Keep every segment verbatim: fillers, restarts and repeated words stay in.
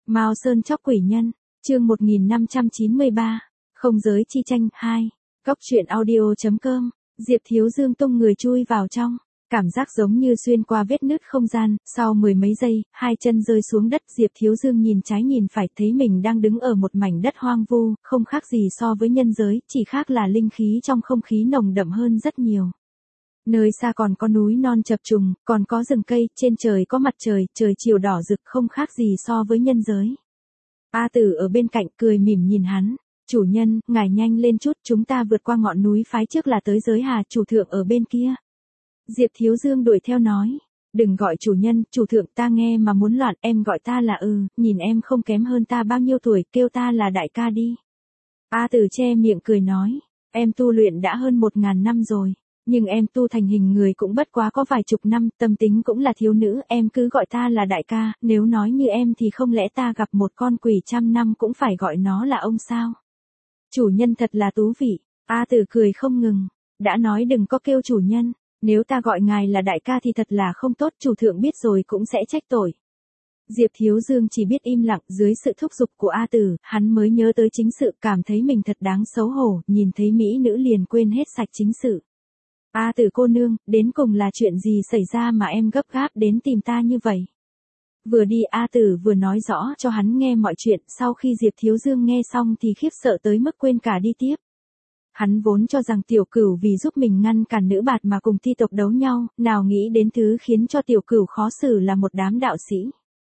Mao Sơn chóc quỷ nhân, chương một nghìn năm trăm chín mươi ba, không giới chi tranh hai, Cóc truyện audio chấm com, Diệp Thiếu Dương tung người chui vào trong, cảm giác giống như xuyên qua vết nứt không gian, sau mười mấy giây, hai chân rơi xuống đất, Diệp Thiếu Dương nhìn trái nhìn phải, thấy mình đang đứng ở một mảnh đất hoang vu, không khác gì so với nhân giới, chỉ khác là linh khí trong không khí nồng đậm hơn rất nhiều. Nơi xa còn có núi non chập trùng, còn có rừng cây, trên trời có mặt trời, trời chiều đỏ rực không khác gì so với nhân giới. A Tử ở bên cạnh cười mỉm nhìn hắn, chủ nhân, ngài nhanh lên chút, chúng ta vượt qua ngọn núi phái trước là tới giới Hà, chủ thượng ở bên kia. Diệp Thiếu Dương đuổi theo nói, đừng gọi chủ nhân, chủ thượng ta nghe mà muốn loạn, em gọi ta là ừ, nhìn em không kém hơn ta bao nhiêu tuổi, kêu ta là đại ca đi. A Tử che miệng cười nói, em tu luyện đã hơn một ngàn năm rồi. Nhưng em tu thành hình người cũng bất quá có vài chục năm, tâm tính cũng là thiếu nữ, em cứ gọi ta là đại ca, nếu nói như em thì không lẽ ta gặp một con quỷ trăm năm cũng phải gọi nó là ông sao? Chủ nhân thật là thú vị, A Tử cười không ngừng, đã nói đừng có kêu chủ nhân, nếu ta gọi ngài là đại ca thì thật là không tốt, chủ thượng biết rồi cũng sẽ trách tội. Diệp Thiếu Dương chỉ biết im lặng, dưới sự thúc giục của A Tử, hắn mới nhớ tới chính sự, cảm thấy mình thật đáng xấu hổ, nhìn thấy mỹ nữ liền quên hết sạch chính sự. A Tử cô nương, đến cùng là chuyện gì xảy ra mà em gấp gáp đến tìm ta như vậy? Vừa đi A Tử vừa nói rõ cho hắn nghe mọi chuyện, sau khi Diệp Thiếu Dương nghe xong thì khiếp sợ tới mức quên cả đi tiếp. Hắn vốn cho rằng Tiểu Cửu vì giúp mình ngăn cản nữ bạt mà cùng thi tộc đấu nhau, nào nghĩ đến thứ khiến cho Tiểu Cửu khó xử là một đám đạo sĩ.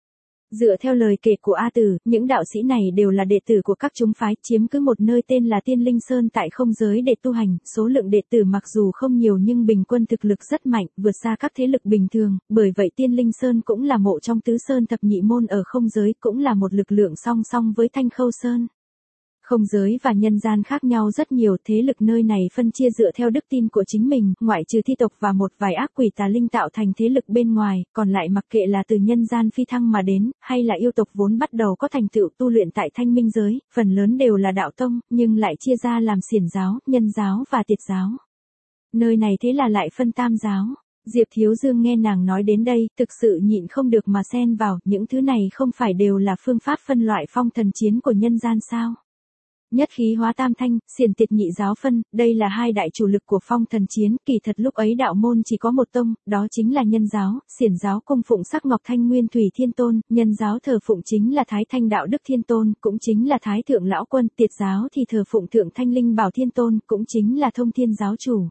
Dựa theo lời kể của A Tử, những đạo sĩ này đều là đệ tử của các chúng phái, chiếm cứ một nơi tên là Tiên Linh Sơn tại không giới để tu hành, số lượng đệ tử mặc dù không nhiều nhưng bình quân thực lực rất mạnh, vượt xa các thế lực bình thường, bởi vậy Tiên Linh Sơn cũng là mộ trong tứ sơn thập nhị môn ở không giới, cũng là một lực lượng song song với Thanh Khâu Sơn. Không giới và nhân gian khác nhau rất nhiều, thế lực nơi này phân chia dựa theo đức tin của chính mình, ngoại trừ thi tộc và một vài ác quỷ tà linh tạo thành thế lực bên ngoài, còn lại mặc kệ là từ nhân gian phi thăng mà đến, hay là yêu tộc vốn bắt đầu có thành tựu tu luyện tại Thanh Minh giới, phần lớn đều là đạo tông, nhưng lại chia ra làm xiển giáo, nhân giáo và tiệt giáo. Nơi này thế là lại phân tam giáo. Diệp Thiếu Dương nghe nàng nói đến đây, thực sự nhịn không được mà xen vào, những thứ này không phải đều là phương pháp phân loại phong thần chiến của nhân gian sao? Nhất khí hóa tam thanh, xiển tiệt nhị giáo phân, đây là hai đại chủ lực của phong thần chiến, kỳ thật lúc ấy đạo môn chỉ có một tông, đó chính là nhân giáo, xiển giáo cung phụng Sắc Ngọc Thanh Nguyên Thủy Thiên Tôn, nhân giáo thờ phụng chính là Thái Thanh Đạo Đức Thiên Tôn, cũng chính là Thái Thượng Lão Quân, tiệt giáo thì thờ phụng Thượng Thanh Linh Bảo Thiên Tôn, cũng chính là Thông Thiên Giáo Chủ.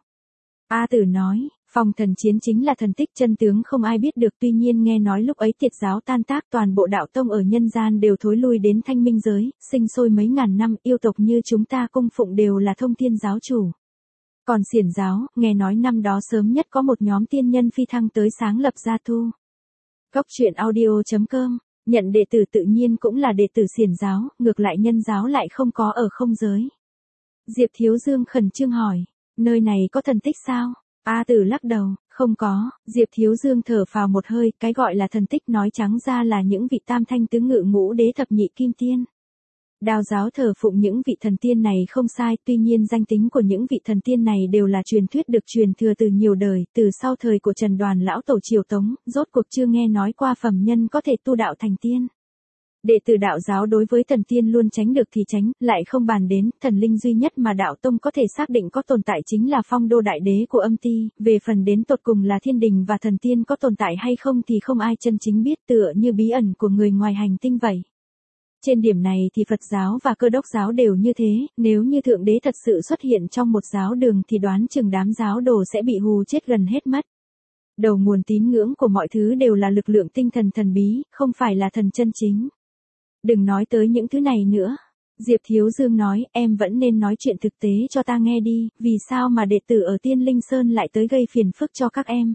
A Tử nói, phong thần chiến chính là thần tích, chân tướng không ai biết được, tuy nhiên nghe nói lúc ấy tiệt giáo tan tác, toàn bộ đạo tông ở nhân gian đều thối lui đến Thanh Minh giới, sinh sôi mấy ngàn năm, yêu tộc như chúng ta cung phụng đều là Thông Thiên Giáo Chủ. Còn xiển giáo, nghe nói năm đó sớm nhất có một nhóm tiên nhân phi thăng tới sáng lập gia thu. Cóc truyện audio chấm com, nhận đệ tử tự nhiên cũng là đệ tử xiển giáo, ngược lại nhân giáo lại không có ở không giới. Diệp Thiếu Dương khẩn trương hỏi, nơi này có thần tích sao? A Tử lắc đầu, không có. Diệp Thiếu Dương thở phào một hơi, cái gọi là thần tích nói trắng ra là những vị tam thanh tứ ngự ngũ đế thập nhị kim tiên. Đạo giáo thờ phụng những vị thần tiên này không sai, tuy nhiên danh tính của những vị thần tiên này đều là truyền thuyết được truyền thừa từ nhiều đời, từ sau thời của Trần Đoàn lão tổ Triều Tống, rốt cuộc chưa nghe nói qua phẩm nhân có thể tu đạo thành tiên. Đệ tử đạo giáo đối với thần tiên luôn tránh được thì tránh, lại không bàn đến, thần linh duy nhất mà đạo tông có thể xác định có tồn tại chính là Phong Đô Đại Đế của Âm Ti, về phần đến tột cùng là thiên đình và thần tiên có tồn tại hay không thì không ai chân chính biết, tựa như bí ẩn của người ngoài hành tinh vậy. Trên điểm này thì Phật giáo và Cơ Đốc giáo đều như thế, nếu như Thượng Đế thật sự xuất hiện trong một giáo đường thì đoán chừng đám giáo đồ sẽ bị hù chết gần hết mất. Đầu nguồn tín ngưỡng của mọi thứ đều là lực lượng tinh thần thần bí, không phải là thần chân chính. Đừng nói tới những thứ này nữa. Diệp Thiếu Dương nói, em vẫn nên nói chuyện thực tế cho ta nghe đi, vì sao mà đệ tử ở Tiên Linh Sơn lại tới gây phiền phức cho các em.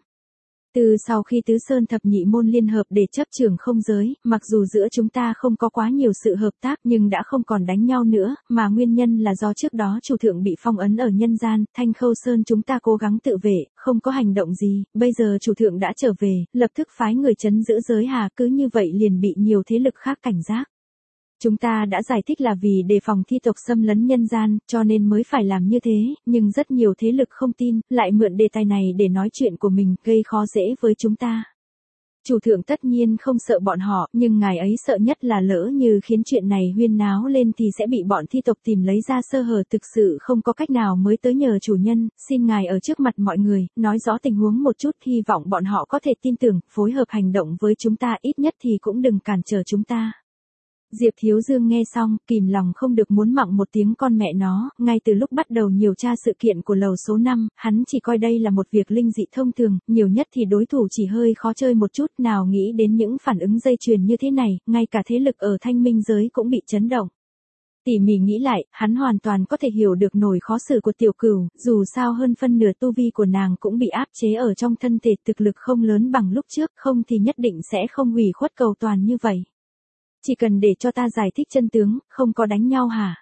Từ sau khi tứ sơn thập nhị môn liên hợp để chấp trưởng không giới, mặc dù giữa chúng ta không có quá nhiều sự hợp tác nhưng đã không còn đánh nhau nữa, mà nguyên nhân là do trước đó chủ thượng bị phong ấn ở nhân gian, Thanh Khâu Sơn chúng ta cố gắng tự vệ, không có hành động gì, bây giờ chủ thượng đã trở về, lập tức phái người trấn giữ giới Hà, cứ như vậy liền bị nhiều thế lực khác cảnh giác. Chúng ta đã giải thích là vì đề phòng thi tộc xâm lấn nhân gian, cho nên mới phải làm như thế, nhưng rất nhiều thế lực không tin, lại mượn đề tài này để nói chuyện của mình, gây khó dễ với chúng ta. Chủ thượng tất nhiên không sợ bọn họ, nhưng ngài ấy sợ nhất là lỡ như khiến chuyện này huyên náo lên thì sẽ bị bọn thi tộc tìm lấy ra sơ hở, thực sự không có cách nào mới tới nhờ chủ nhân, xin ngài ở trước mặt mọi người, nói rõ tình huống một chút, hy vọng bọn họ có thể tin tưởng, phối hợp hành động với chúng ta, ít nhất thì cũng đừng cản trở chúng ta. Diệp Thiếu Dương nghe xong, kìm lòng không được muốn mặng một tiếng con mẹ nó, ngay từ lúc bắt đầu điều tra sự kiện của lầu số năm, hắn chỉ coi đây là một việc linh dị thông thường, nhiều nhất thì đối thủ chỉ hơi khó chơi một chút, nào nghĩ đến những phản ứng dây chuyền như thế này, ngay cả thế lực ở Thanh Minh giới cũng bị chấn động. Tỉ mỉ nghĩ lại, hắn hoàn toàn có thể hiểu được nỗi khó xử của Tiểu Cửu, dù sao hơn phân nửa tu vi của nàng cũng bị áp chế ở trong thân thể, thực lực không lớn bằng lúc trước, không thì nhất định sẽ không hủy khuất cầu toàn như vậy. Chỉ cần để cho ta giải thích chân tướng, không có đánh nhau hả?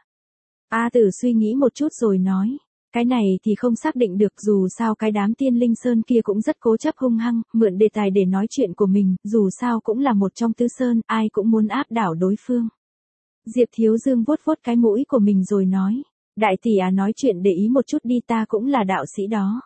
A Tử suy nghĩ một chút rồi nói. Cái này thì không xác định được, dù sao cái đám Tiên Linh Sơn kia cũng rất cố chấp hung hăng, mượn đề tài để nói chuyện của mình, dù sao cũng là một trong tứ sơn, ai cũng muốn áp đảo đối phương. Diệp Thiếu Dương vuốt vuốt cái mũi của mình rồi nói. Đại tỷ à, nói chuyện để ý một chút đi, ta cũng là đạo sĩ đó.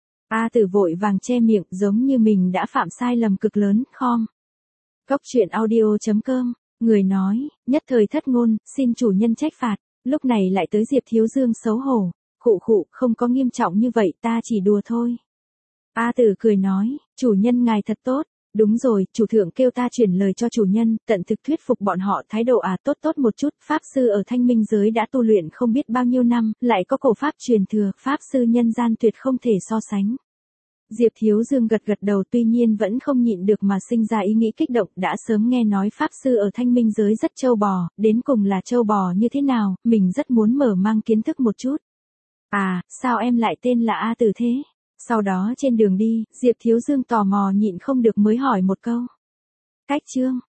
A Tử vội vàng che miệng, giống như mình đã phạm sai lầm cực lớn, khom. Cốc truyện audio chấm com. Người nói, nhất thời thất ngôn, xin chủ nhân trách phạt, lúc này lại tới Diệp Thiếu Dương xấu hổ, khụ khụ, không có nghiêm trọng như vậy, ta chỉ đùa thôi. A Tử cười nói, chủ nhân ngài thật tốt, đúng rồi, chủ thượng kêu ta chuyển lời cho chủ nhân, tận thực thuyết phục bọn họ, thái độ à tốt tốt một chút, pháp sư ở Thanh Minh giới đã tu luyện không biết bao nhiêu năm, lại có cổ pháp truyền thừa, pháp sư nhân gian tuyệt không thể so sánh. Diệp Thiếu Dương gật gật đầu, tuy nhiên vẫn không nhịn được mà sinh ra ý nghĩ kích động, đã sớm nghe nói pháp sư ở Thanh Minh giới rất trâu bò, đến cùng là trâu bò như thế nào, mình rất muốn mở mang kiến thức một chút. À, sao em lại tên là A Tử thế? Sau đó trên đường đi, Diệp Thiếu Dương tò mò nhịn không được mới hỏi một câu. Cách chương